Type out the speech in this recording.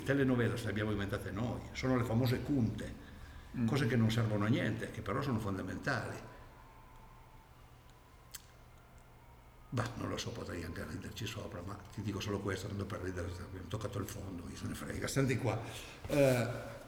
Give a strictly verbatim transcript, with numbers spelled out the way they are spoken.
telenovelas le abbiamo inventate noi, sono le famose cunte, cose che non servono a niente, che però sono fondamentali. Bah, non lo so, potrei anche riderci sopra, ma ti dico solo questo, tanto per ridere, abbiamo toccato il fondo, chi se ne frega, senti qua. Eh,